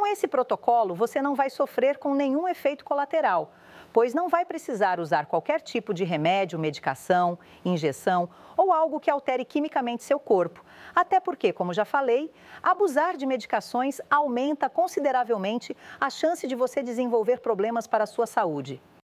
esse protocolo, você não vai sofrer com nenhum efeito colateral, pois não vai precisar usar qualquer tipo de remédio, medicação, injeção ou algo que altere quimicamente seu corpo. Até porque, como já falei, abusar de medicações aumenta consideravelmente a chance de você desenvolver problemas para a sua saúde.